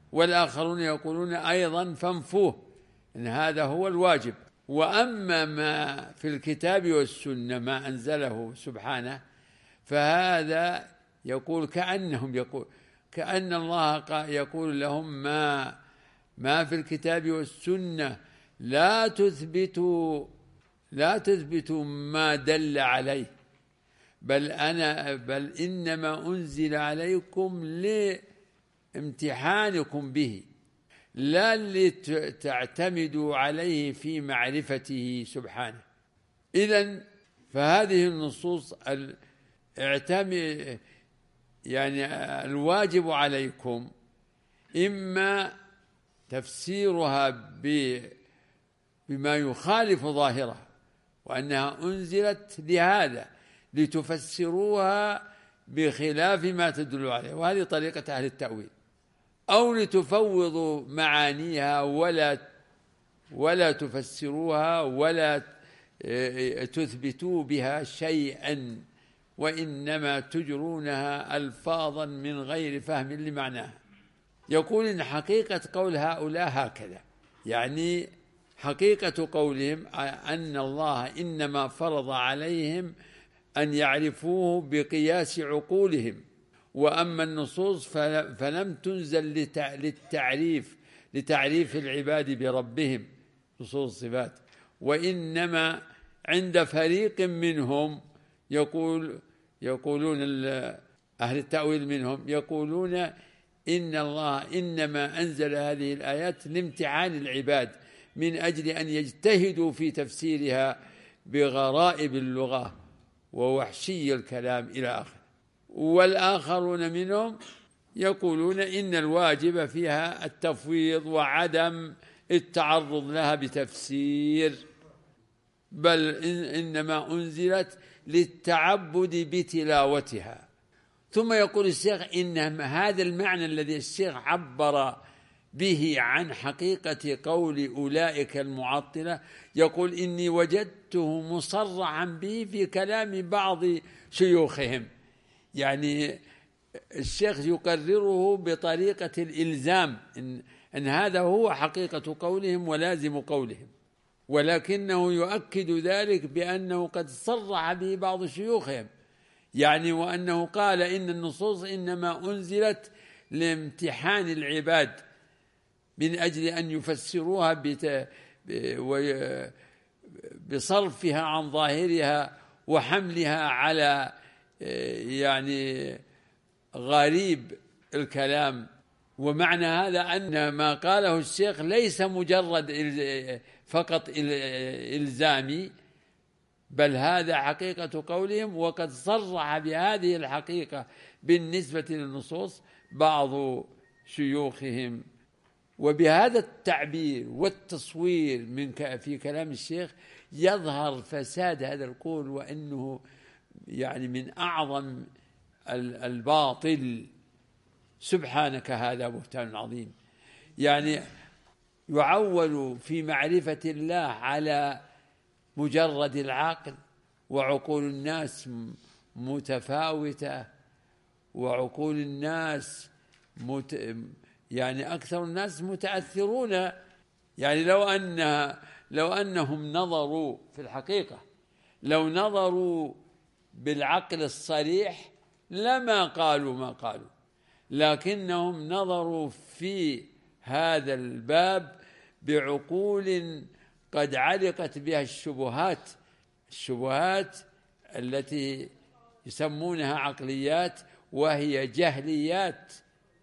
والآخرون يقولون أيضا فانفوه، إن هذا هو الواجب. وأما ما في الكتاب والسنة ما أنزله سبحانه فهذا يقول كأن الله يقول لهم ما في الكتاب والسنة لا تثبتوا ما دل عليه، بل إنما أنزل عليكم لامتحانكم به، لا لتعتمدوا عليه في معرفته سبحانه. إذن فهذه النصوص يعني الواجب عليكم إما تفسيرها بما يخالف ظاهرها، وأنها أنزلت لهذا لتفسروها بخلاف ما تدل عليه، وهذه طريقة أهل التأويل، أو لتفوضوا معانيها ولا تفسروها ولا تثبتوا بها شيئا، وإنما تجرونها ألفاظا من غير فهم لمعناها. يقول إن حقيقة قول هؤلاء هكذا، يعني حقيقة قولهم أن الله إنما فرض عليهم أن يعرفوه بقياس عقولهم، وأما النصوص فلم تنزل لتعريف العباد بربهم نصوص الصفات، وإنما عند فريق منهم يقولون أهل التأويل منهم يقولون إن الله إنما أنزل هذه الآيات لامتحان العباد من أجل أن يجتهدوا في تفسيرها بغرائب اللغة ووحشي الكلام إلى آخره. والآخرون منهم يقولون إن الواجب فيها التفويض وعدم التعرض لها بتفسير، بل إنما أنزلت للتعبد بتلاوتها. ثم يقول الشيخ إن هذا المعنى الذي الشيخ عبر به عن حقيقة قول أولئك المعطلة، يقول إني وجدته مصرعا به في كلام بعض شيوخهم، يعني الشيخ يقرره بطريقة الإلزام إن هذا هو حقيقة قولهم ولازم قولهم، ولكنه يؤكد ذلك بأنه قد صرح به بعض شيوخهم، يعني وأنه قال إن النصوص إنما أنزلت لامتحان العباد من أجل أن يفسروها بصرفها عن ظاهرها وحملها على يعني غريب الكلام. ومعنى هذا أن ما قاله الشيخ ليس مجرد فقط إلزامي، بل هذا حقيقة قولهم، وقد صرح بهذه الحقيقة بالنسبة للنصوص بعض شيوخهم. وبهذا التعبير والتصوير في كلام الشيخ يظهر فساد هذا القول، وأنه يعني من أعظم الباطل. سبحانك هذا بهتان عظيم، يعني يعول في معرفة الله على مجرد العقل، وعقول الناس متفاوتة، وعقول الناس يعني أكثر الناس متأثرون. يعني لو أنهم نظروا في الحقيقة، لو نظروا بالعقل الصريح لما قالوا ما قالوا، لكنهم نظروا في هذا الباب بعقول قد علقت بها الشبهات التي يسمونها عقليات، وهي جهليات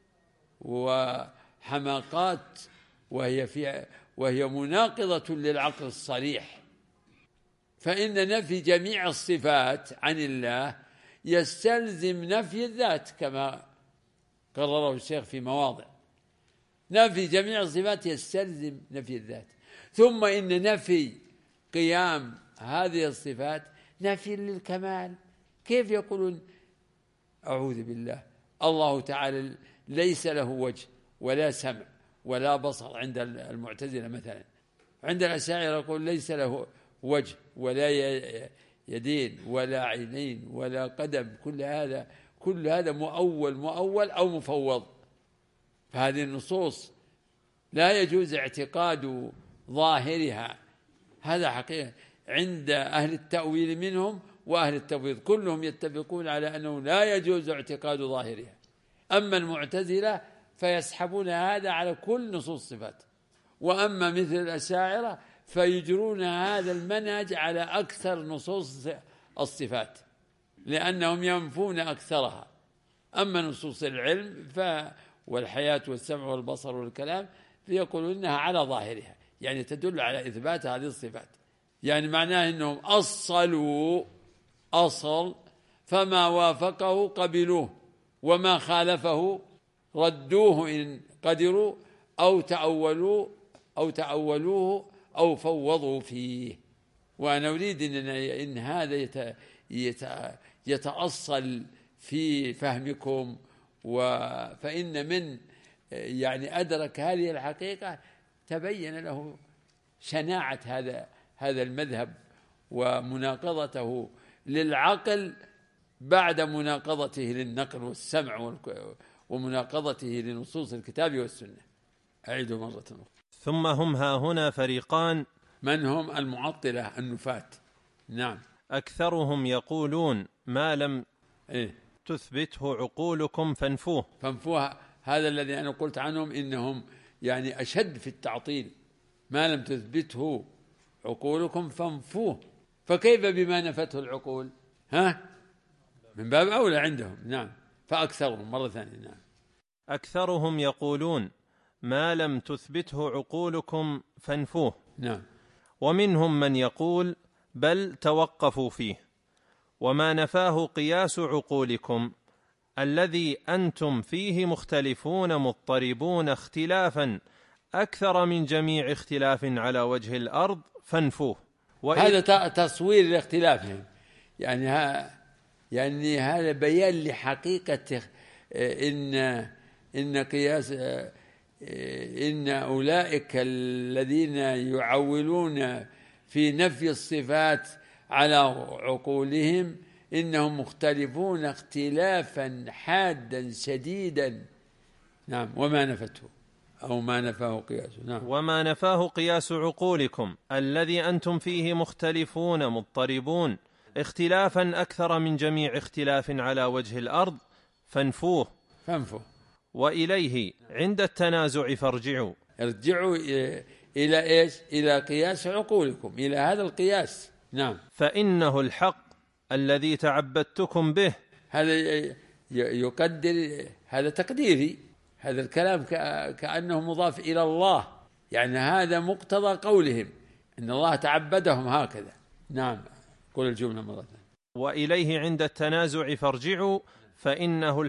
وحماقات، وهي مناقضة للعقل الصريح. فإن نفي جميع الصفات عن الله يستلزم نفي الذات، كما قرره الشيخ في مواضع. نفي جميع الصفات يستلزم نفي الذات، ثم إن نفي قيام هذه الصفات نفي للكمال. كيف يقولون أعوذ بالله الله تعالى ليس له وجه ولا سمع ولا بصر عند المعتزلة مثلا، عند الأشاعرة يقول ليس له وجه ولا يدين ولا عينين ولا قدم، كل هذا مؤول أو مفوض. فهذه النصوص لا يجوز اعتقاد ظاهرها، هذا حقيقة عند أهل التأويل منهم وأهل التفويض كلهم يتفقون على أنه لا يجوز اعتقاد ظاهرها. أما المعتزلة فيسحبون هذا على كل نصوص الصفات، وأما مثل الأشاعرة فيجرون هذا المنهج على أكثر نصوص الصفات لأنهم ينفون أكثرها. أما نصوص العلم والحياة والسمع والبصر والكلام فيقولون إنها على ظاهرها، يعني تدل على إثبات هذه الصفات، يعني معناه أنهم أصلوا أصل فما وافقه قبلوه وما خالفه ردوه إن قدروا أو تأولوه أو فوضوا فيه. وأنا أريد إن هذا يتأصل في فهمكم، فإن من يعني أدرك هذه الحقيقة تبين له شناعة هذا المذهب ومناقضته للعقل بعد مناقضته للنقل والسمع ومناقضته لنصوص الكتاب والسنة. أعيد مرة أخرى. ثم هم هاهنا فريقان، من هم؟ المعطلة النفاة. نعم. أكثرهم يقولون ما لم تثبته عقولكم فانفوه. هذا الذي أنا قلت عنهم إنهم يعني أشد في التعطيل، ما لم تثبته عقولكم فانفوه، فكيف بما نفته العقول؟ من باب أولى عندهم. نعم. فأكثرهم مرة ثانية. نعم. أكثرهم يقولون ما لم تثبته عقولكم فانفوه. نعم. ومنهم من يقول بل توقفوا فيه، وما نفاه قياس عقولكم الذي أنتم فيه مختلفون مضطربون اختلافا أكثر من جميع اختلاف على وجه الأرض فانفوه. هذا تصوير لاختلافهم، يعني هذا بيان لحقيقة إن قياس إن أولئك الذين يعولون في نفي الصفات على عقولهم إنهم مختلفون اختلافا حادا شديدا. نعم. وما نفته أو ما نفاه قياسه. نعم. وما نفاه قياس عقولكم الذي أنتم فيه مختلفون مضطربون اختلافا أكثر من جميع اختلاف على وجه الأرض فانفوه. وإليه عند التنازع فارجعوا. ارجعوا إلى إيش؟ إلى قياس عقولكم، إلى هذا القياس. نعم. فإنه الحق الذي تعبدتكم به. هذا يقدر، هذا تقديري، هذا الكلام كأنه مضاف إلى الله، يعني هذا مقتضى قولهم إن الله تعبدهم هكذا. نعم. قل الجملة مرة ثانية. وإليه عند التنازع فارجعوا فإنه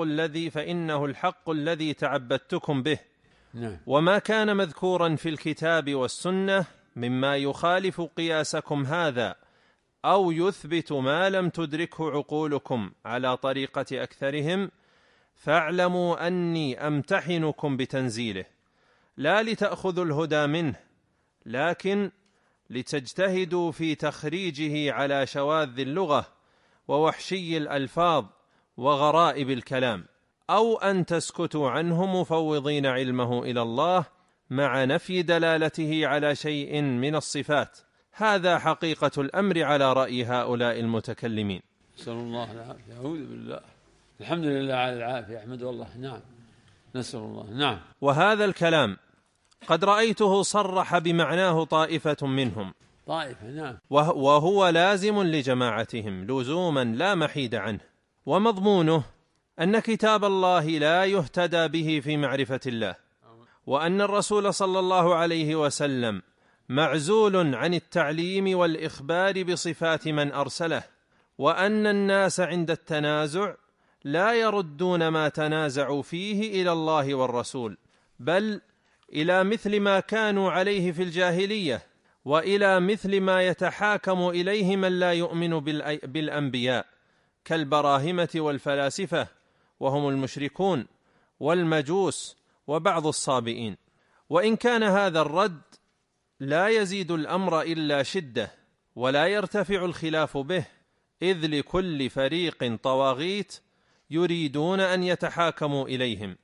الحق الذي تعبدتكم به. نعم. وما كان مذكورا في الكتاب والسنة مما يخالف قياسكم هذا أو يثبت ما لم تدركه عقولكم على طريقة أكثرهم فاعلموا أني أمتحنكم بتنزيله، لا لتأخذوا الهدى منه لكن لتجتهدوا في تخريجه على شواذ اللغة ووحشي الألفاظ وغرائب الكلام، أو أن تسكتوا عنه مفوضين علمه إلى الله مع نفي دلالته على شيء من الصفات. هذا حقيقة الأمر على رأي هؤلاء المتكلمين. نسأل الله العافية. أعوذ بالله. الحمد لله على العافية، أحمد الله. نعم. نسأل الله. نعم. وهذا الكلام قد رأيته صرح بمعناه طائفة منهم. نعم. وهو لازم لجماعتهم لزوما لا محيد عنه، ومضمونه أن كتاب الله لا يهتدى به في معرفة الله، وأن الرسول صلى الله عليه وسلم معزول عن التعليم والإخبار بصفات من أرسله، وأن الناس عند التنازع لا يردون ما تنازعوا فيه إلى الله والرسول، بل إلى مثل ما كانوا عليه في الجاهلية، وإلى مثل ما يتحاكم إليه من لا يؤمن بالأنبياء كالبراهمة والفلاسفة وهم المشركون والمجوس وبعض الصابئين. وإن كان هذا الرد لا يزيد الأمر إلا شدة ولا يرتفع الخلاف به، إذ لكل فريق طواغيت يريدون أن يتحاكموا إليهم،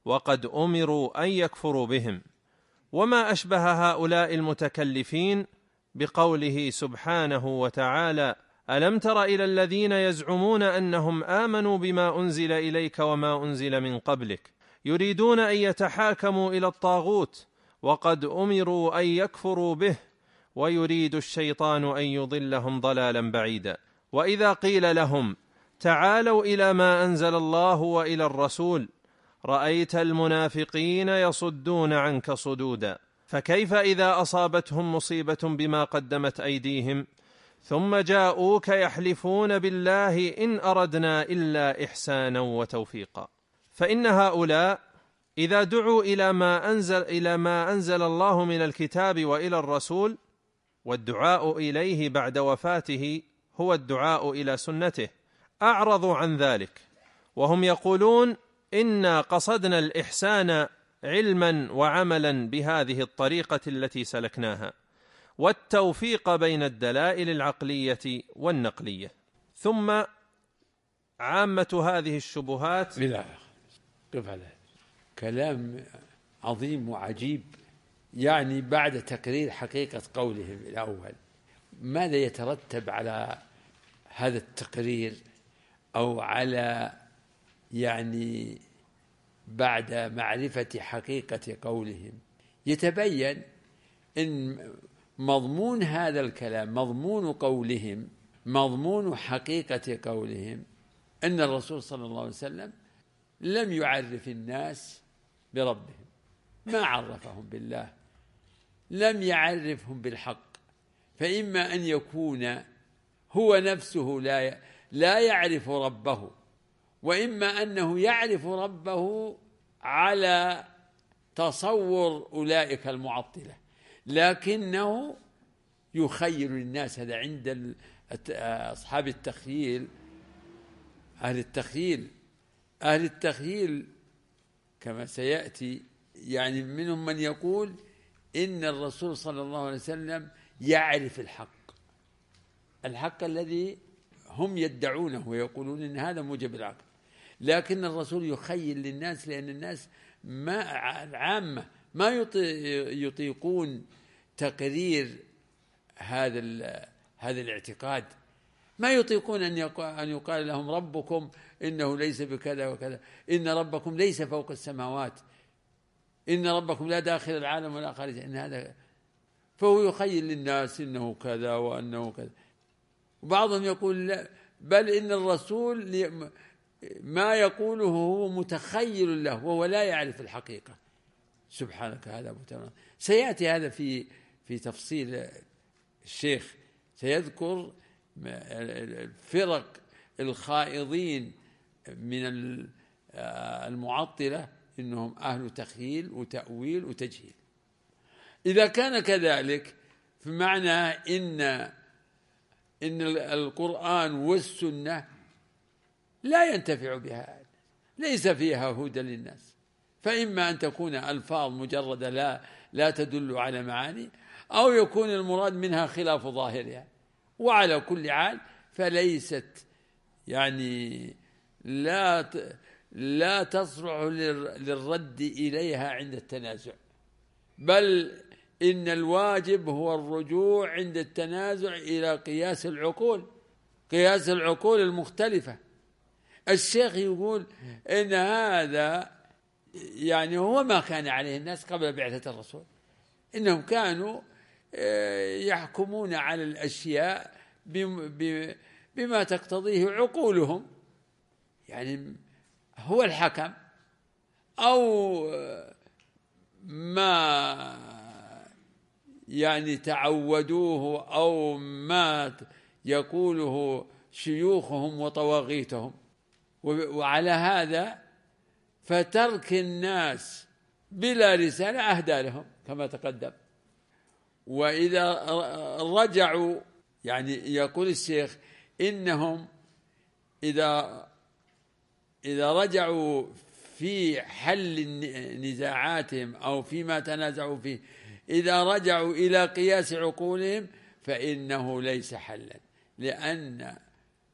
وقد أمروا أن يكفروا بهم. وما أشبه هؤلاء المتكلفين بقوله سبحانه وتعالى: ألم تر إلى الذين يزعمون أنهم آمنوا بما أنزل إليك وما أنزل من قبلك يريدون أن يتحاكموا إلى الطاغوت وقد أمروا أن يكفروا به ويريد الشيطان أن يضلهم ضلالا بعيدا. وإذا قيل لهم تعالوا إلى ما أنزل الله وإلى الرسول رأيت المنافقين يصدون عنك صدودا. فكيف إذا أصابتهم مصيبة بما قدمت أيديهم ثم جاءوك يحلفون بالله إن أردنا إلا إحسانا وتوفيقا. فإن هؤلاء إذا دعوا إلى ما أنزل الله من الكتاب وإلى الرسول، والدعاء إليه بعد وفاته هو الدعاء إلى سنته، أعرضوا عن ذلك، وهم يقولون إنا قصدنا الإحسان علما وعملا بهذه الطريقة التي سلكناها، والتوفيق بين الدلائل العقلية والنقلية. ثم عامة هذه الشبهات. لا قف على كلام عظيم وعجيب. يعني بعد تقرير حقيقة قولهم الأول، ماذا يترتب على هذا التقرير، أو على يعني بعد معرفة حقيقة قولهم؟ يتبين إن مضمون هذا الكلام، مضمون قولهم، مضمون حقيقة قولهم، أن الرسول صلى الله عليه وسلم لم يعرف الناس بربهم، ما عرفهم بالله، لم يعرفهم بالحق. فإما أن يكون هو نفسه لا يعرف ربه، وإما أنه يعرف ربه على تصور أولئك المعطلة، لكنه يخيل الناس. هذا عند أصحاب التخييل، أهل التخييل كما سيأتي، يعني منهم من يقول إن الرسول صلى الله عليه وسلم يعرف الحق الذي هم يدعونه ويقولون إن هذا موجب العقل، لكن الرسول يخيل للناس، لأن الناس العامة ما يطيقون تقرير هذا الاعتقاد، ما يطيقون أن يقال لهم ربكم إنه ليس بكذا وكذا، إن ربكم ليس فوق السماوات، إن ربكم لا داخل العالم ولا خارج، إن هذا. فهو يخيل للناس إنه كذا وأنه كذا. وبعضهم يقول لا، بل إن الرسول ما يقوله هو متخيل له وهو لا يعرف الحقيقة. سبحانك هذا متناقض. سيأتي هذا في تفصيل. الشيخ سيذكر الفرق الخائضين من المعطلة، إنهم أهل تخييل وتأويل وتجهيل. إذا كان كذلك، فمعنى إن القرآن والسنة لا ينتفع بها، ليس فيها هدى للناس، فإما أن تكون ألفاظ مجردة لا تدل على معاني، أو يكون المراد منها خلاف ظاهرها. وعلى كل حال فليست يعني لا تصلح للرد إليها عند التنازع، بل إن الواجب هو الرجوع عند التنازع إلى قياس العقول المختلفة. الشيخ يقول إن هذا يعني هو ما كان عليه الناس قبل بعثة الرسول، إنهم كانوا يحكمون على الأشياء بما تقتضيه عقولهم، يعني هو الحكم، أو ما يعني تعودوه، أو ما يقوله شيوخهم وطواغيتهم. وعلى هذا فترك الناس بلا رسالة أهدى لهم كما تقدم. وإذا رجعوا، يعني يقول الشيخ إنهم إذا رجعوا في حل نزاعاتهم أو فيما تنازعوا فيه، إذا رجعوا إلى قياس عقولهم فإنه ليس حلا، لأن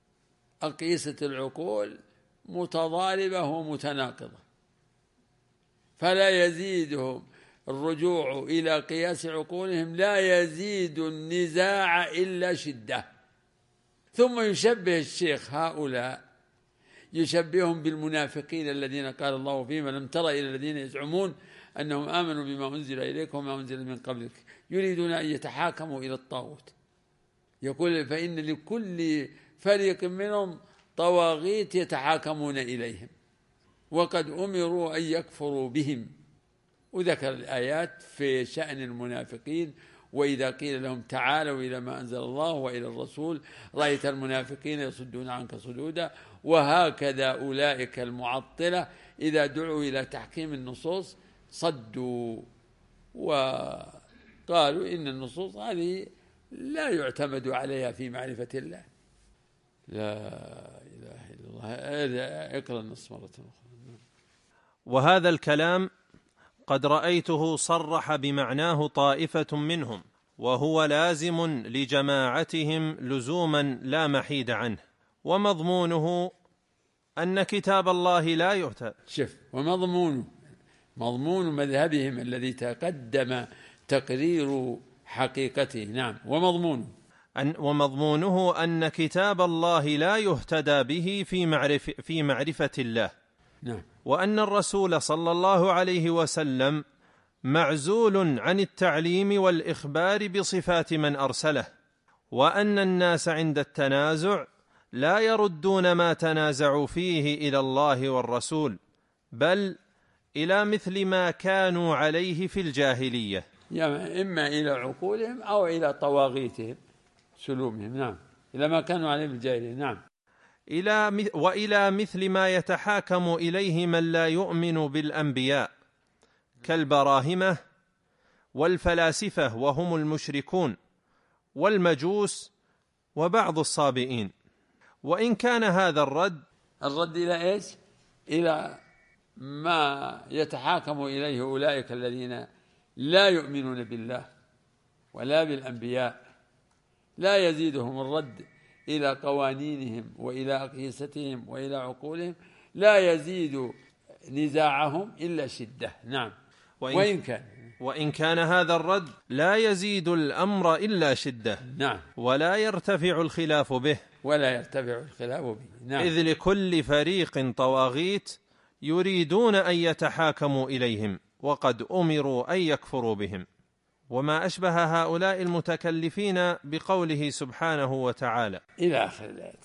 أقيسة العقول متضاربة ومتناقضة. فلا يزيدهم الرجوع إلى قياس عقولهم، لا يزيد النزاع إلا شدة. ثم يشبه الشيخ هؤلاء، يشبههم بالمنافقين الذين قال الله فيهم: ألم تر إلى الذين يزعمون أنهم آمنوا بما أنزل إليك وما أنزل من قبلك يريدون أن يتحاكموا إلى الطاغوت. يقول: فإن لكل فريق منهم طواغيت يتحاكمون إليهم وقد أمروا أن يكفروا بهم. وذكر الآيات في شأن المنافقين: وإذا قيل لهم تعالوا إلى ما أنزل الله وإلى الرسول رأيت المنافقين يصدون عنك صدودا. وهكذا أولئك المعطلة إذا دعوا إلى تحكيم النصوص صدوا وقالوا إن النصوص هذه لا يعتمد عليها في معرفة الله. لا إله إلا الله. اقرأ النص مرة أخرى. وهذا الكلام قد رأيته صرح بمعناه طائفة منهم، وهو لازم لجماعتهم لزوما لا محيد عنه، ومضمونه أن كتاب الله لا يهتد. شوف، مضمون مذهبهم الذي تقدم تقرير حقيقته. نعم. ومضمونه أن كتاب الله لا يهتدى به في معرفة الله. نعم. وأن الرسول صلى الله عليه وسلم معزول عن التعليم والإخبار بصفات من أرسله، وأن الناس عند التنازع لا يردون ما تنازعوا فيه إلى الله والرسول، بل إلى مثل ما كانوا عليه في الجاهلية، يعني إما إلى عقولهم أو إلى طواغيتهم سلومهم. نعم. إلى ما كانوا عليه في الجاهلية. نعم. وإلى مثل ما يتحاكم إليه من لا يؤمن بالأنبياء كالبراهمة والفلاسفة وهم المشركون والمجوس وبعض الصابئين. وإن كان هذا الرد إلى إيش؟ إلى ما يتحاكم إليه أولئك الذين لا يؤمنون بالله ولا بالأنبياء، لا يزيدهم الرد إلى قوانينهم وإلى أقيستهم وإلى عقولهم، لا يزيد نزاعهم إلا شدة. نعم. وإن كان هذا الرد لا يزيد الأمر إلا شدة. نعم. ولا يرتفع الخلاف به. نعم. إذ لكل فريق طواغيت يريدون أن يتحاكموا إليهم وقد أمروا أن يكفروا بهم. وما أشبه هؤلاء المتكلفين بقوله سبحانه وتعالى إلى آخر الآية.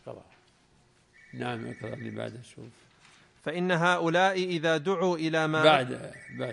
نعم. اقرأ لي بعد. شوف. فإن هؤلاء إذا دعوا إلى ما بعد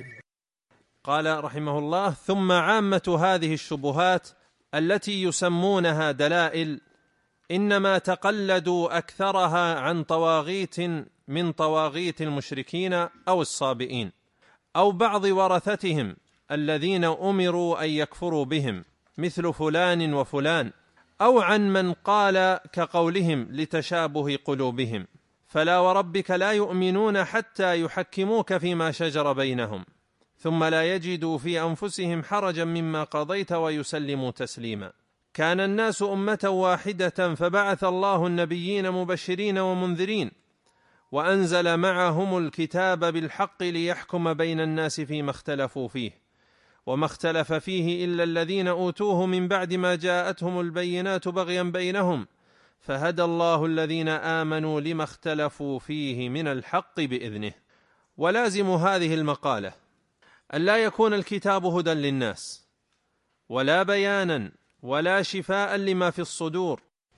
قال رحمه الله: ثم عامة هذه الشبهات التي يسمونها دلائل إنما تقلدوا أكثرها عن طواغيت من طواغيت المشركين أو الصابئين أو بعض ورثتهم الذين أمروا أن يكفروا بهم مثل فلان وفلان، أو عن من قال كقولهم لتشابه قلوبهم: فلا وربك لا يؤمنون حتى يحكموك فيما شجر بينهم ثم لا يجدوا في أنفسهم حرجا مما قضيت ويسلموا تسليما. كان الناس أمة واحدة فبعث الله النبيين مبشرين ومنذرين وأنزل معهم الكتاب بالحق ليحكم بين الناس فيما اختلفوا فيه، وما اختلف فيه إلا الذين أوتوه من بعد ما جاءتهم البينات بغيا بينهم، فهدى الله الذين آمنوا لما اختلفوا فيه من الحق بإذنه. ولازم هذه المقالة أن لا يكون الكتاب هدى للناس ولا بيانا ولا شفاء لما في الصدور.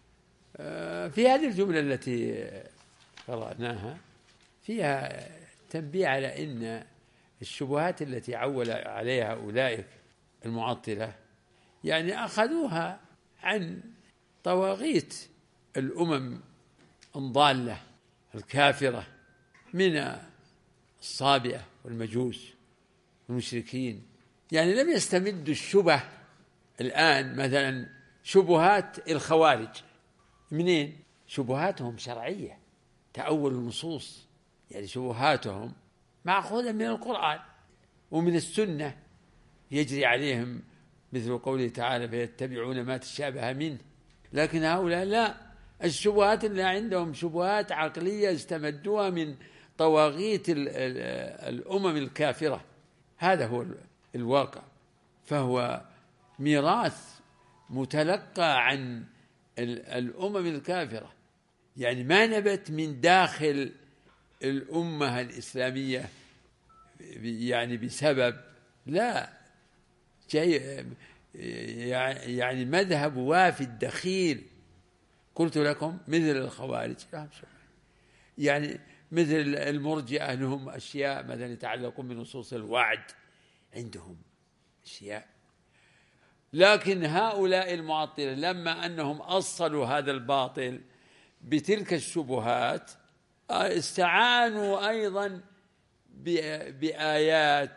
في هذه الجملة التي قرأناها فيها تنبيه على أن الشبهات التي عول عليها أولئك المعطلة يعني أخذوها عن طواغيت الأمم الضالة الكافرة من الصابئة والمجوس والمشركين. يعني لم يستمدوا الشبه الآن مثلا شبهات الخوارج منين؟ شبهاتهم شرعية، تأول النصوص، يعني شبهاتهم مأخوذة من القرآن ومن السنة، يجري عليهم مثل قوله تعالى: فيتبعون ما تشابه منه. لكن هؤلاء لا، الشبهات اللي عندهم شبهات عقلية استمدوها من طواغيت الأمم الكافرة. هذا هو الواقع. فهو ميراث متلقى عن الأمم الكافرة، يعني ما نبت من داخل الأمة الإسلامية يعني بسبب، لا، شيء يعني مذهب وافد دخيل. قلت لكم مثل الخوارج، يعني مثل المرجئة لهم أشياء مثلا يتعلقون بنصوص الوعد، عندهم أشياء. لكن هؤلاء المعطلة لما أنهم أصلوا هذا الباطل بتلك الشبهات استعانوا أيضا بآيات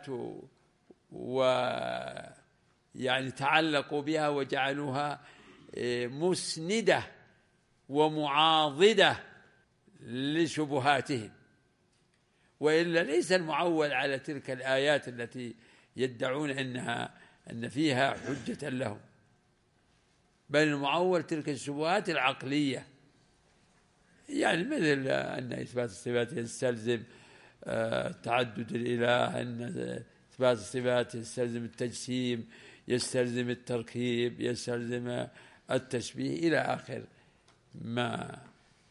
ويعني تعلقوا بها وجعلوها مسندة ومعاضدة لشبهاتهم، وإلا ليس المعول على تلك الآيات التي يدعون أن فيها حجة لهم، بل المعول تلك الشبهات العقلية، يعني مثل أن إثبات الصفات يستلزم تعدد الإله، أن إثبات الصفات يستلزم التجسيم، يستلزم التركيب، يستلزم التشبيه، إلى آخر ما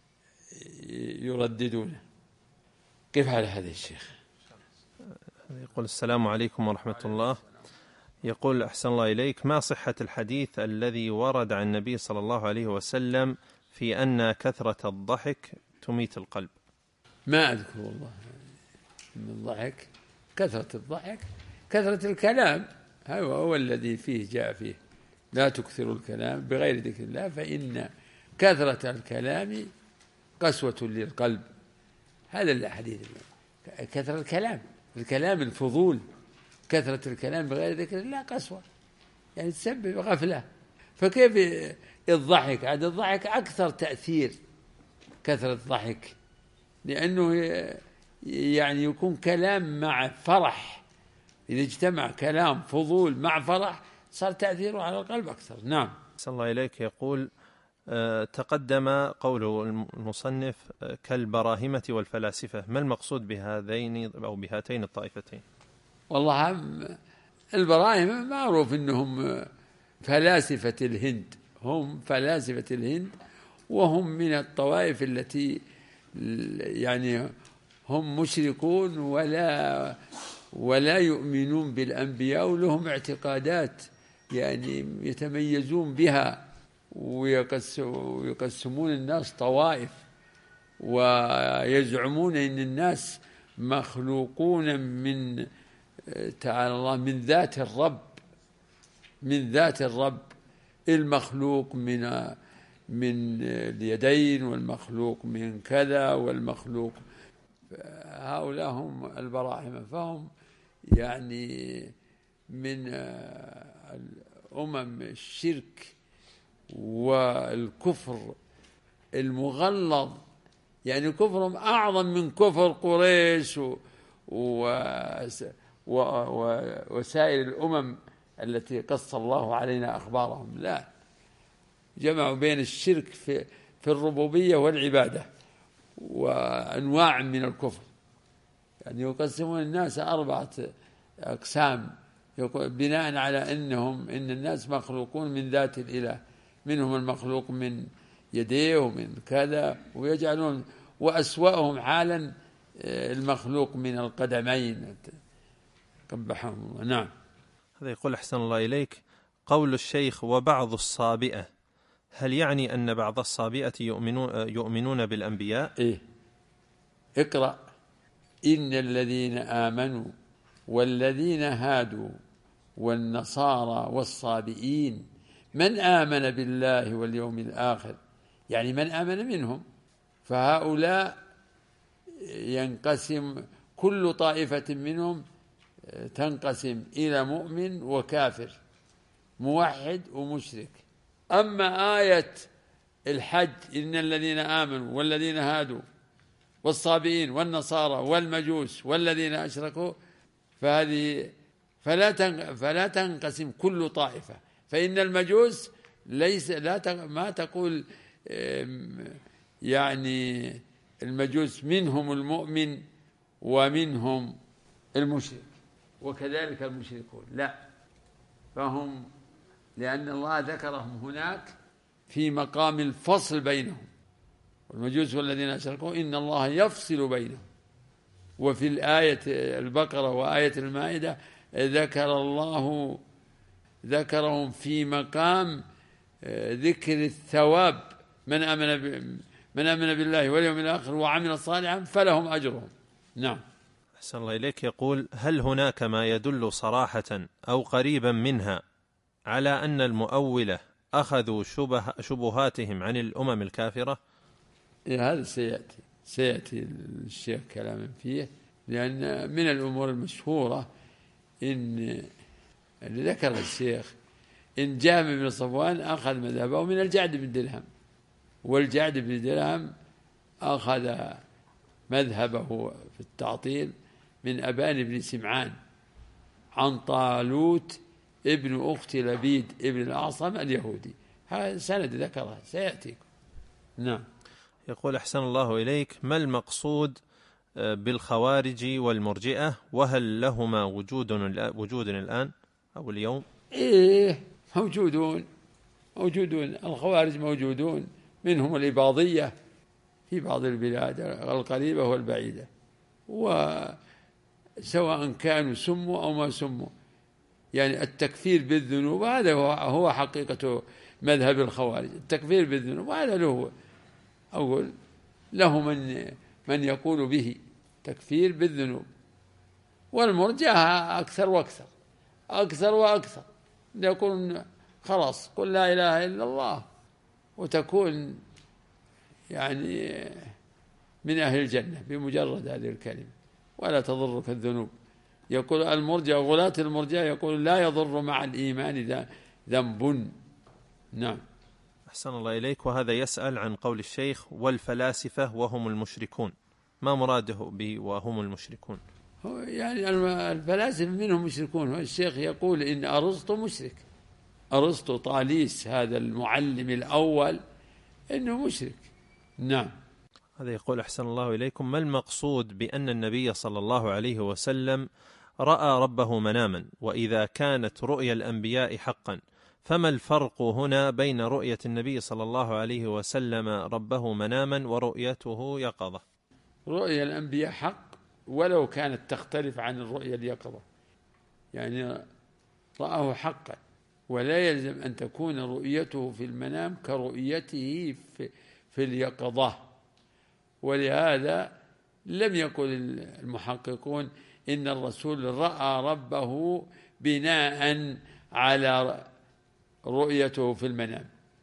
يرددونه. كيف حال هذا الشيخ؟ يقول: السلام عليكم ورحمة الله. يقول: أحسن الله إليك، ما صحة الحديث الذي ورد عن النبي صلى الله عليه وسلم في أن كثرة الضحك تميت القلب؟ ما أذكر والله من الضحك، كثرة الضحك، كثرة الكلام هو الذي فيه جاء فيه لا تكثروا الكلام بغير ذكر الله فإن كثرة الكلام قسوة للقلب. هذا الحديث، كثرة الكلام الفضول، كثرة الكلام بغير ذكر الله قسوة، يعني تسبب غفلة. فكيف الضحك؟ هذا الضحك أكثر تأثير، كثرة الضحك، لأنه يعني يكون كلام مع فرح، إذا اجتمع كلام فضول مع فرح صار تأثيره على القلب أكثر. نعم. صلى الله إليك. يقول: تقدم قول المصنف كالبراهمة والفلاسفة، ما المقصود بهذين أو بهاتين الطائفتين؟ والله البراهمة معروف أنهم فلاسفة الهند، هم فلاسفة الهند، وهم من الطوائف التي يعني هم مشركون ولا يؤمنون بالأنبياء، ولهم اعتقادات يعني يتميزون بها، ويقسمون الناس طوائف، ويزعمون أن الناس مخلوقون من تعالى الله من ذات الرب، المخلوق من اليدين، والمخلوق من كذا، والمخلوق. هؤلاء هم البراهمة، فهم يعني من الأمم الشرك والكفر المغلظ، يعني كفرهم أعظم من كفر قريش وسائر الأمم التي قص الله علينا أخبارهم. لا، جمعوا بين الشرك في الربوبية والعبادة وأنواع من الكفر، يعني يقسمون الناس 4 أقسام بناء على إن الناس مخلوقون من ذات الإله، منهم المخلوق من يديه ومن كذا، ويجعلون وأسوأهم حالا المخلوق من القدمين، قبحهم الله. نعم. هذا يقول: أحسن الله إليك، قول الشيخ وبعض الصابئة، هل يعني أن بعض الصابئة يؤمنون بالأنبياء؟ إيه، اقرأ: إن الذين آمنوا والذين هادوا والنصارى والصابئين من آمن بالله واليوم الآخر، يعني من آمن منهم. فهؤلاء ينقسم كل طائفة منهم تنقسم إلى مؤمن وكافر، موحد ومشرك. أما آية الحج: إن الذين آمنوا والذين هادوا والصابئين والنصارى والمجوس والذين أشركوا، فهذه فلا تنقسم كل طائفة، فإن المجوس ما تقول يعني المجوس منهم المؤمن ومنهم المشرك، وكذلك المشركون لا، فهم لأن الله ذكرهم هناك في مقام الفصل بينهم، والمجوس والذين أشركوا إن الله يفصل بينهم. وفي الآية البقرة وآية المائدة ذكرهم في مقام ذكر الثواب، من آمن بالله واليوم الآخر وعمل صالحا فلهم أجرهم. نعم. أحسن الله إليك. يقول: هل هناك ما يدل صراحة أو قريبا منها على أن المؤولة أخذوا شبهاتهم عن الأمم الكافرة؟ هذا سيأتي الشيخ كلاما فيه، لأن من الأمور المشهورة إن اللي ذكر الشيخ إن جهم بن صفوان أخذ مذهبه من الجعد بن درهم، والجعد بن درهم أخذ مذهبه في التعطيل من أبان بن سمعان عن طالوت ابن أخت لبيد ابن الأعصم اليهودي. هذا سند ذكره سيأتيكم. نعم. يقول: أحسن الله إليك، ما المقصود بالخوارج والمرجئة، وهل لهما وجود الآن أو اليوم؟ موجودون. الخوارج موجودون، منهم الإباضية في بعض البلاد القريبة والبعيدة، وسواء كانوا سموا أو ما سموا، يعني التكفير بالذنوب هذا هو حقيقة مذهب الخوارج، التكفير بالذنوب هذا له من يقول به تكفير بالذنوب. والمرجئة أكثر وأكثر، يقول خلاص قل لا إله إلا الله وتكون يعني من أهل الجنة بمجرد هذه الكلمة ولا تضرك الذنوب. يقول المرجئة غلاة المرجئة يقول لا يضر مع الإيمان ذنب. نعم. أحسن الله إليك. وهذا يسأل عن قول الشيخ: والفلاسفة وهم المشركون، ما مراده به وهم المشركون؟ يعني الفلاسفة منهم مشركون. الشيخ يقول إن أرسطو مشرك، أرسطو طاليس هذا المعلم الأول إنه مشرك. نعم. هذا يقول: أحسن الله إليكم، ما المقصود بأن النبي صلى الله عليه وسلم رأى ربه مناما، وإذا كانت رؤيا الأنبياء حقا فما الفرق هنا بين رؤية النبي صلى الله عليه وسلم ربه مناما ورؤيته يقظة؟ رؤيا الأنبياء حق ولو كانت تختلف عن الرؤيا اليقظة، يعني رآه حقا، ولا يلزم أن تكون رؤيته في المنام كرؤيته في اليقظة. ولهذا لم يقل المحققون إن الرسول رأى ربه بناء على رؤيته في المنام،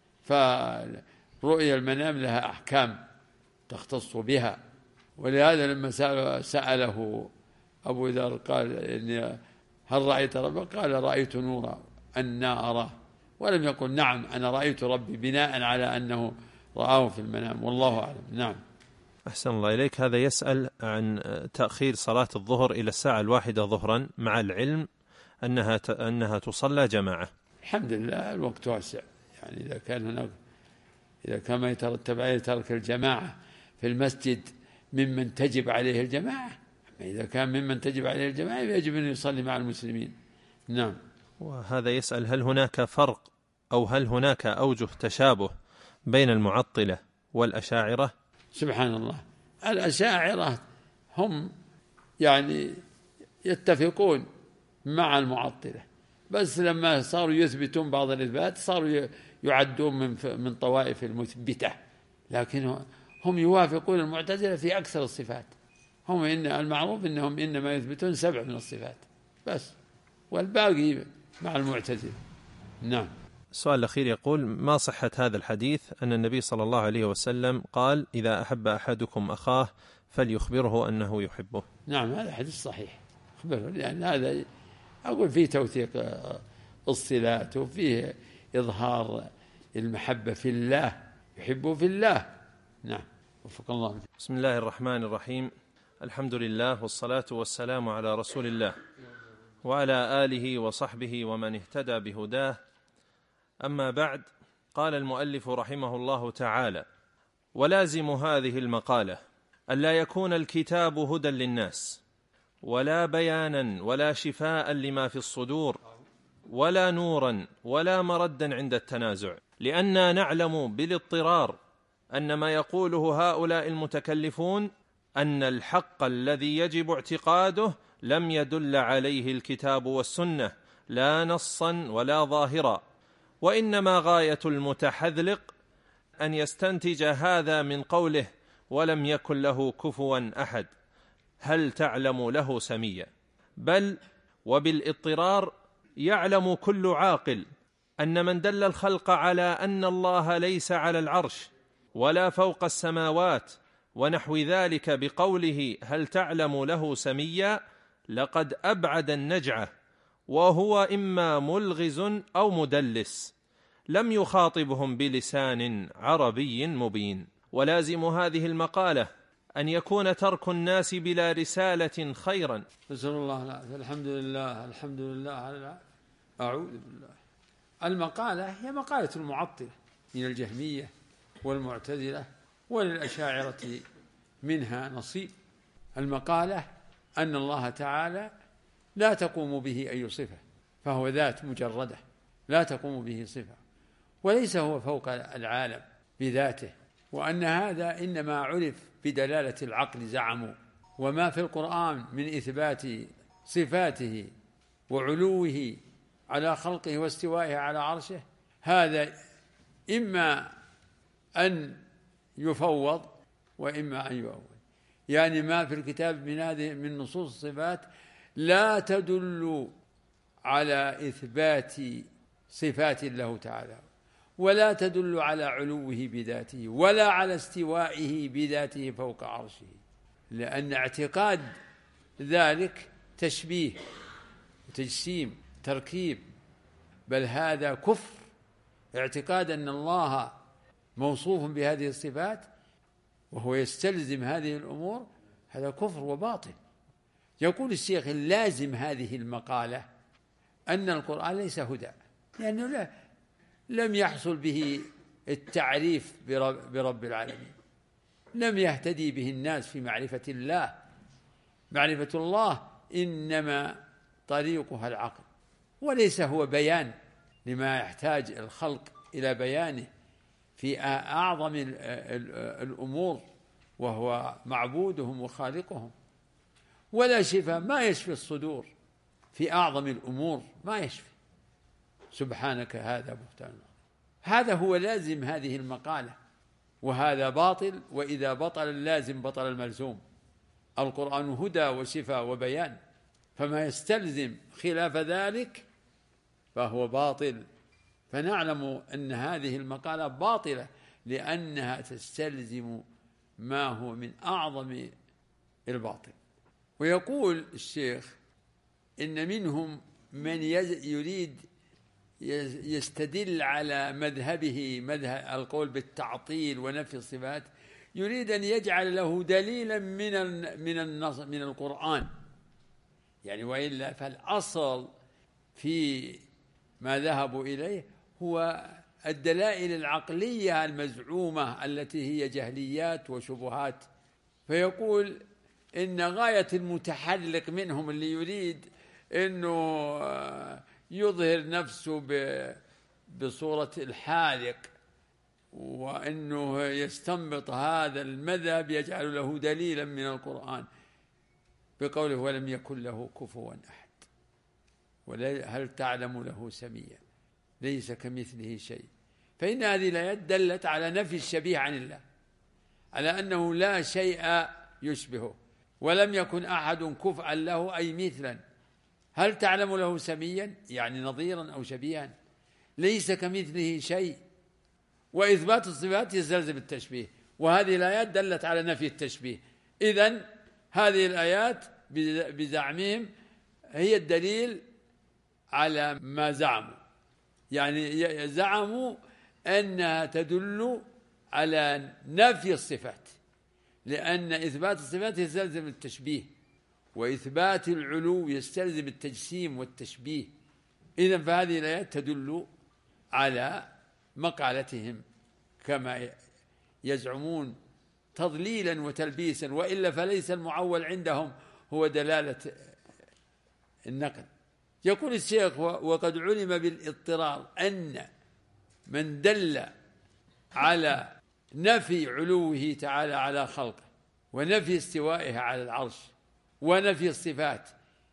فرؤيا المنام لها أحكام تختص بها. ولهذا لما سأله أبو ذر قال إن هل رأيت ربك؟ قال رأيت نورا أنا أراه، ولم يقل نعم أنا رأيت ربي بناء على أنه رآه في المنام. والله أعلم. نعم. أحسن الله إليك. هذا يسأل عن تأخير صلاة الظهر إلى الساعة 1 ظهرا مع العلم أنها تصلى جماعة. الحمد لله الوقت واسع، يعني إذا كان ما يترتب عليه ترك الجماعة في المسجد ممن تجب عليه الجماعة، إذا كان ممن تجب عليه الجماعة يجب أن يصلي مع المسلمين. نعم. وهذا يسأل: هل هناك فرق أو هل هناك أوجه تشابه بين المعطلة والأشاعرة؟ سبحان الله، الأشاعرة هم يعني يتفقون مع المعطلة، بس لما صاروا يثبتون بعض الإثبات صاروا يعدون من طوائف المثبتة، لكن هم يوافقون المعتزلة في أكثر الصفات. هم المعروف أنهم إنما يثبتون 7 من الصفات بس، والباقي مع المعتزلة. نعم. السؤال الأخير يقول: ما صحة هذا الحديث أن النبي صلى الله عليه وسلم قال: إذا أحب أحدكم أخاه فليخبره أنه يحبه؟ نعم هذا حديث صحيح، أخبره، لأن هذا أقول فيه توثيق الصلات وفيه إظهار المحبة في الله، يحبه في الله. نعم. وفق الله. بسم الله الرحمن الرحيم، الحمد لله والصلاة والسلام على رسول الله وعلى آله وصحبه ومن اهتدى بهداه. أما بعد، قال المؤلف رحمه الله تعالى: ولازم هذه المقالة ألا يكون الكتاب هدى للناس ولا بيانا ولا شفاء لما في الصدور ولا نورا ولا مردا عند التنازع، لأننا نعلم بالاضطرار أن ما يقوله هؤلاء المتكلفون أن الحق الذي يجب اعتقاده لم يدل عليه الكتاب والسنة لا نصا ولا ظاهرا، وإنما غاية المتحذلق أن يستنتج هذا من قوله ولم يكن له كفوا أحد هل تعلم له سميا. بل وبالاضطرار يعلم كل عاقل أن من دل الخلق على أن الله ليس على العرش ولا فوق السماوات ونحو ذلك بقوله هل تعلم له سميا لقد أبعد النجعة، وهو إما ملغز أو مدلس لم يخاطبهم بلسان عربي مبين. ولازم هذه المقالة أن يكون ترك الناس بلا رسالة خيرا. نسأل الله العافية. الحمد لله الحمد لله على العافية. أعوذ بالله. المقالة هي مقالة المعطلة من الجهمية والمعتزلة وللأشاعرة منها نصيب. المقالة أن الله تعالى لا تقوم به أي صفة، فهو ذات مجردة لا تقوم به صفة، وليس هو فوق العالم بذاته، وأن هذا إنما عرف بدلالة العقل زعموا. وما في القرآن من إثبات صفاته وعلوه على خلقه واستوائه على عرشه هذا إما أن يفوض وإما أن يؤول. يعني ما في الكتاب من هذه من نصوص الصفات لا تدل على إثبات صفات له تعالى، ولا تدل على علوه بذاته، ولا على استوائه بذاته فوق عرشه، لأن اعتقاد ذلك تشبيه وتجسيم تركيب، بل هذا كفر. اعتقاد أن الله موصوف بهذه الصفات وهو يستلزم هذه الأمور هذا كفر وباطل. يقول الشيخ اللازم هذه المقالة أن القرآن ليس هدى، لأنه لم يحصل به التعريف برب العالمين، لم يهتدي به الناس في معرفة الله. معرفة الله إنما طريقها العقل، وليس هو بيان لما يحتاج الخلق إلى بيانه في أعظم الأمور وهو معبودهم وخالقهم، ولا شفاء ما يشفي الصدور في أعظم الأمور ما يشفي. سبحانك هذا بهتان. هذا هو لازم هذه المقالة، وهذا باطل، وإذا بطل اللازم بطل الملزوم. القرآن هدى وشفاء وبيان، فما يستلزم خلاف ذلك فهو باطل. فنعلم أن هذه المقالة باطلة لأنها تستلزم ما هو من أعظم الباطل. ويقول الشيخ إن منهم من يريد يستدل على مذهبه مذهب القول بالتعطيل ونفي الصفات، يريد أن يجعل له دليلا من القرآن، يعني وإلا فالأصل في ما ذهبوا إليه هو الدلائل العقلية المزعومة التي هي جهليات وشبهات. فيقول إن غاية المتحلق منهم اللي يريد أنه يظهر نفسه بصورة الحالق وأنه يستنبط هذا المذهب يجعل له دليلا من القرآن بقوله ولم يكن له كفوا أحد هل تعلم له سميا ليس كمثله شيء. فإن هذه الآيات دلت على نفي الشبيه عن الله، على أنه لا شيء يشبهه، ولم يكن أحد كفءا له أي مثلا. هل تعلم له سميا يعني نظيرا أو شبيها، ليس كمثله شيء. وإثبات الصفات يستلزم التشبيه، وهذه الآيات دلت على نفي التشبيه. إذن هذه الآيات بزعمهم هي الدليل على ما زعموا، يعني زعموا أنها تدل على نفي الصفات، لأن إثبات الصفات يستلزم التشبيه، وإثبات العلو يستلزم التجسيم والتشبيه. إذن فهذه الآيات تدل على مقالتهم كما يزعمون تضليلا وتلبيسا، وإلا فليس المعول عندهم هو دلالة النقل. يقول الشيخ: وقد علم بالاضطرار أن من دل على نفي علوه تعالى على خلقه ونفي استوائه على العرش ونفي الصفات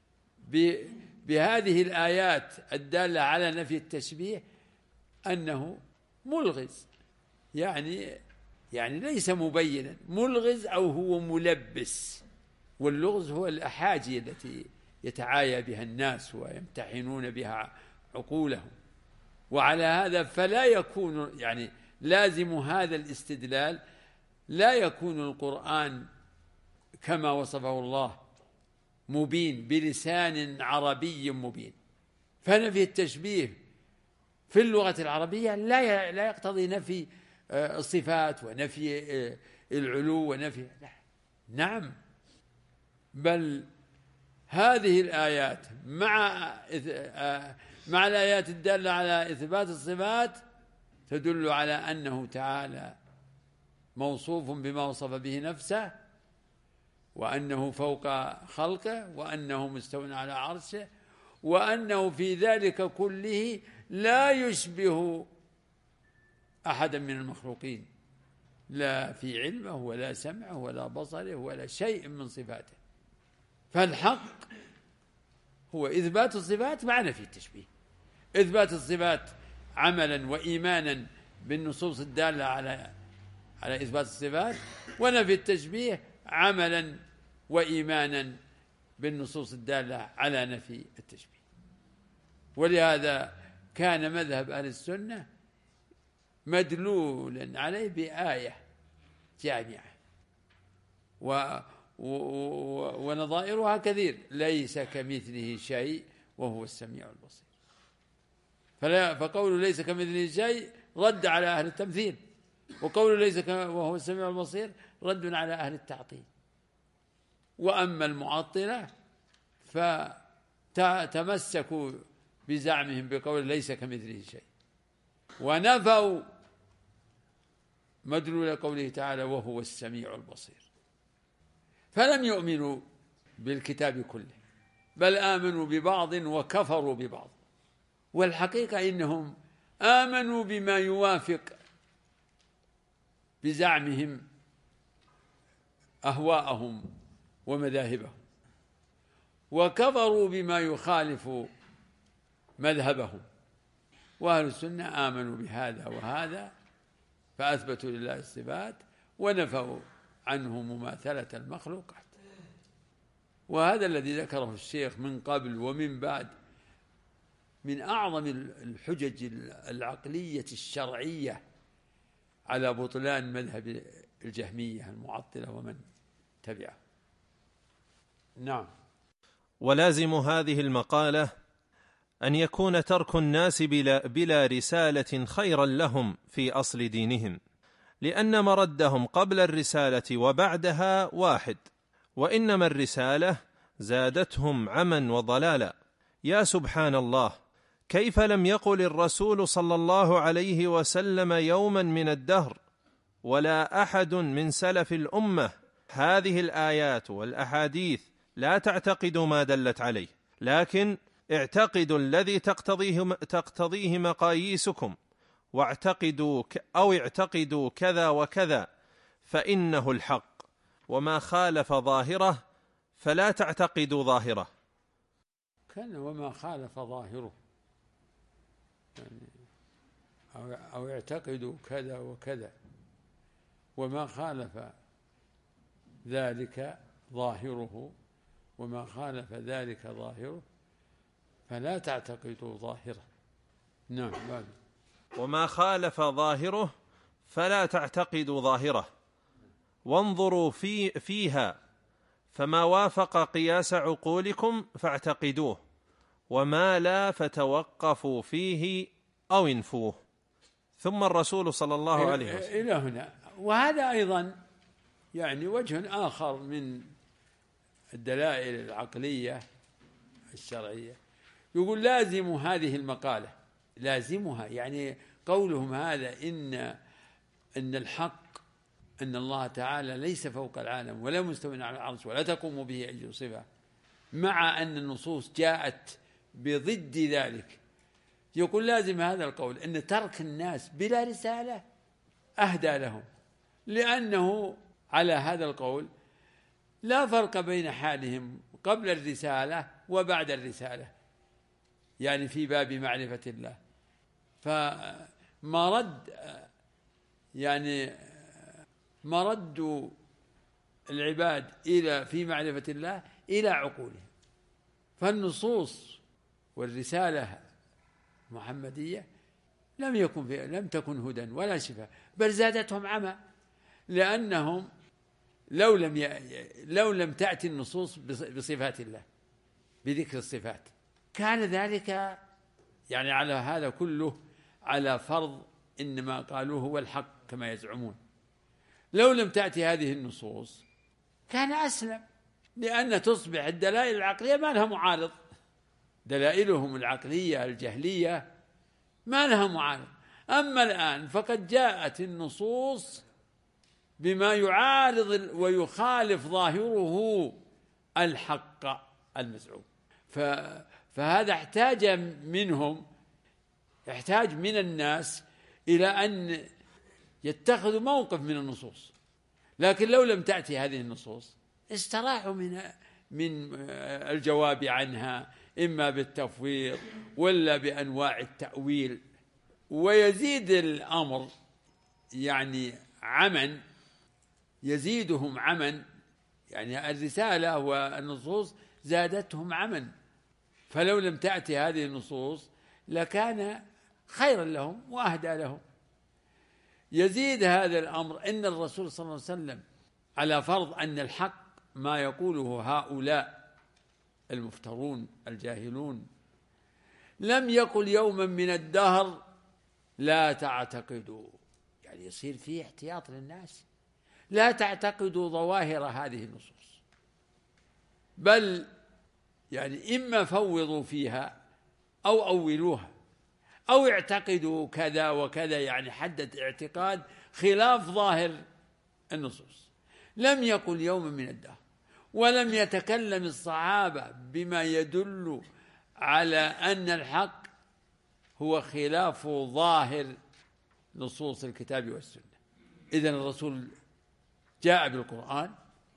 بهذه الآيات الدالة على نفي التشبيه أنه ملغز، يعني ليس مبينا، ملغز أو هو ملبس. واللغز هو الأحاجي التي يتعايا بها الناس ويمتحنون بها عقولهم. وعلى هذا فلا يكون لازم هذا الاستدلال لا يكون القرآن كما وصفه الله مبين بلسان عربي مبين. فنفي التشبيه في اللغة العربية لا يقتضي نفي الصفات ونفي العلو ونفي نعم، بل هذه الآيات مع الآيات الدالة على إثبات الصفات تدل على أنه تعالى موصوف بما وصف به نفسه، وأنه فوق خلقه، وأنه مستوٍ على عرشه، وأنه في ذلك كله لا يشبه أحدا من المخلوقين، لا في علمه ولا سمعه ولا بصره ولا شيء من صفاته. فالحق هو إثبات الصفات مع نفي التشبيه، إثبات الصفات عملا وإيمانا بالنصوص الدالة على إثبات الصفات، ونفي التشبيه عملا وإيمانا بالنصوص الدالة على نفي التشبيه. ولهذا كان مذهب أهل السنة مدلولا عليه بآية جامعة، ونظائرها كثير: ليس كمثله شيء وهو السميع البصير. فقوله ليس كمثله شيء رد على أهل التمثيل، وقوله ليس وهو السميع البصير رد على أهل التعطيل. وأما المعطلة فتمسكوا بزعمهم بقول ليس كمثله شيء، ونفوا مدلول قوله تعالى وهو السميع البصير، فلم يؤمنوا بالكتاب كله، بل آمنوا ببعض وكفروا ببعض. والحقيقة إنهم آمنوا بما يوافق بزعمهم أهواءهم ومذاهبهم، وكفروا بما يخالف مذهبهم. وأهل السنة آمنوا بهذا وهذا، فأثبتوا لله الصفات ونفوا عنه مماثلة المخلوقات. وهذا الذي ذكره الشيخ من قبل ومن بعد من أعظم الحجج العقلية الشرعية على بطلان مذهب الجهمية المعطلة ومن تبعه. نعم. ولازم هذه المقالة أن يكون ترك الناس بلا رسالة خيرا لهم في أصل دينهم، لأن مردهم قبل الرسالة وبعدها واحد، وإنما الرسالة زادتهم عما وضلالا. يا سبحان الله، كيف لم يقل الرسول صلى الله عليه وسلم يوما من الدهر ولا أحد من سلف الأمة هذه الآيات والأحاديث لا تعتقدوا ما دلت عليه، لكن اعتقدوا الذي تقتضيه مقاييسكم، اعتقدوا كذا وكذا فإنه الحق، وما خالف ظاهره فلا تعتقدوا ظاهره. كان وما خالف ظاهره أو اعتقدوا كذا وكذا، وما خالف ذلك ظاهره، وما خالف ذلك ظاهره فلا تعتقدوا ظاهره. نعم. وما خالف ظاهره فلا تعتقدوا ظاهره، وانظروا فيها، فما وافق قياس عقولكم فاعتقدوه، وما لا فتوقفوا فيه أو انفوه. ثم الرسول صلى الله عليه وسلم إلى هنا. وهذا أيضا وجه آخر من الدلائل العقلية الشرعية. يقول لازم هذه المقالة، لازمها قولهم هذا إن الحق أن الله تعالى ليس فوق العالم ولا مستوٍ على العرش ولا تقوم به أي صفة، مع أن النصوص جاءت بضد ذلك، يقول لازم هذا القول أن ترك الناس بلا رسالة أهدى لهم، لأنه على هذا القول لا فرق بين حالهم قبل الرسالة وبعد الرسالة، يعني في باب معرفة الله. مرد العباد في معرفة الله إلى عقولهم. فالنصوص والرسالة محمدية لم تكن هدى ولا شفاء، بل زادتهم عمى، لأنهم لو لم تأتي النصوص بصفات الله، بذكر الصفات، كان ذلك يعني على هذا كله على فرض إن ما قالوه هو الحق كما يزعمون. لو لم تأتي هذه النصوص كان أسلم، لأن تصبح الدلائل العقلية ما لها معارض، دلائلهم العقلية الجهلية ما لها معارض. أما الآن فقد جاءت النصوص بما يعارض ويخالف ظاهره الحق المزعوم، فهذا احتاج من الناس إلى أن يتخذوا موقف من النصوص. لكن لو لم تأتي هذه النصوص استراحوا من الجواب عنها، إما بالتفويض ولا بأنواع التأويل. ويزيد الأمر يعني يزيدهم عمى، يعني الرسالة والنصوص زادتهم عمى، فلو لم تأتي هذه النصوص لكان خيرا لهم وأهدى لهم. يزيد هذا الأمر أن الرسول صلى الله عليه وسلم على فرض أن الحق ما يقوله هؤلاء المفترون الجاهلون لم يقل يوما من الدهر لا تعتقدوا، يعني يصير فيه احتياط للناس، لا تعتقدوا ظواهر هذه النصوص، بل يعني إما فوضوا فيها أو أولوها أو اعتقدوا كذا وكذا، يعني حدد اعتقاد خلاف ظاهر النصوص. لم يقل يوما من الدهر، ولم يتكلم الصحابة بما يدل على أن الحق هو خلاف ظاهر نصوص الكتاب والسنة. إذن الرسول جاء بالقرآن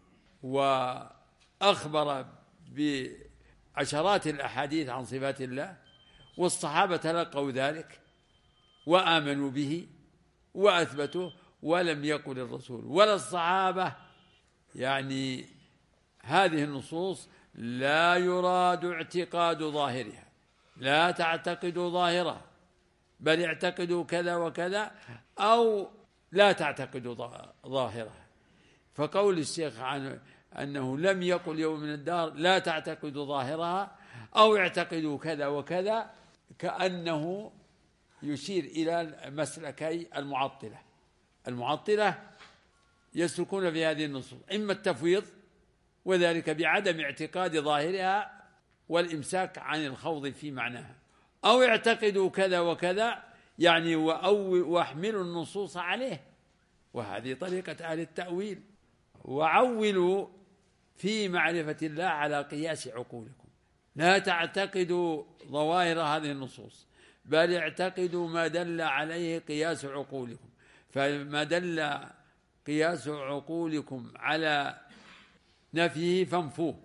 وأخبر بعشرات الأحاديث عن صفات الله، والصحابة تلقوا ذلك وآمنوا به وأثبتوه، ولم يقل الرسول ولا الصحابة يعني هذه النصوص لا يراد اعتقاد ظاهرها، لا تعتقدوا ظاهرها، بل اعتقدوا كذا وكذا، أو لا تعتقدوا ظاهرها. فقول الشيخ عن أنه لم يقل يوم من الدار لا تعتقدوا ظاهرها أو اعتقدوا كذا وكذا، كأنه يشير إلى مسلكي المعطلة يسلكون في هذه النصوص إما التفويض، وذلك بعدم اعتقاد ظاهرها والإمساك عن الخوض في معناها، أو اعتقدوا كذا وكذا يعني واحملوا النصوص عليه، وهذه طريقة أهل التأويل. وعولوا في معرفة الله على قياس عقولكم، لا تعتقدوا ظواهر هذه النصوص، بل اعتقدوا ما دل عليه قياس عقولكم، فما دل قياس عقولكم على نفيه فانفوه،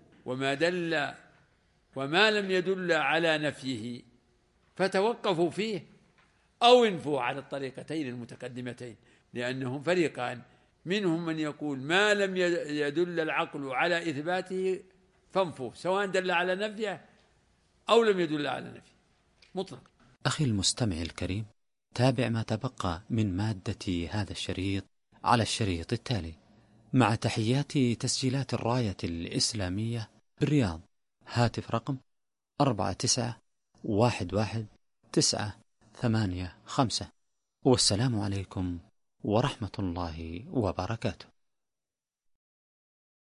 وما لم يدل على نفيه فتوقفوا فيه أو انفوا على الطريقتين المتقدمتين، لأنهم فريقان، منهم من يقول ما لم يدل العقل على إثباته فانفوه، سواء دل على نفيه أو لم يدل على نفيه مطلق. أخي المستمع الكريم، تابع ما تبقى من مادة هذا الشريط على الشريط التالي، مع تحيات تسجيلات الراية الإسلامية بالرياض. هاتف رقم 49111985. والسلام عليكم ورحمة الله وبركاته.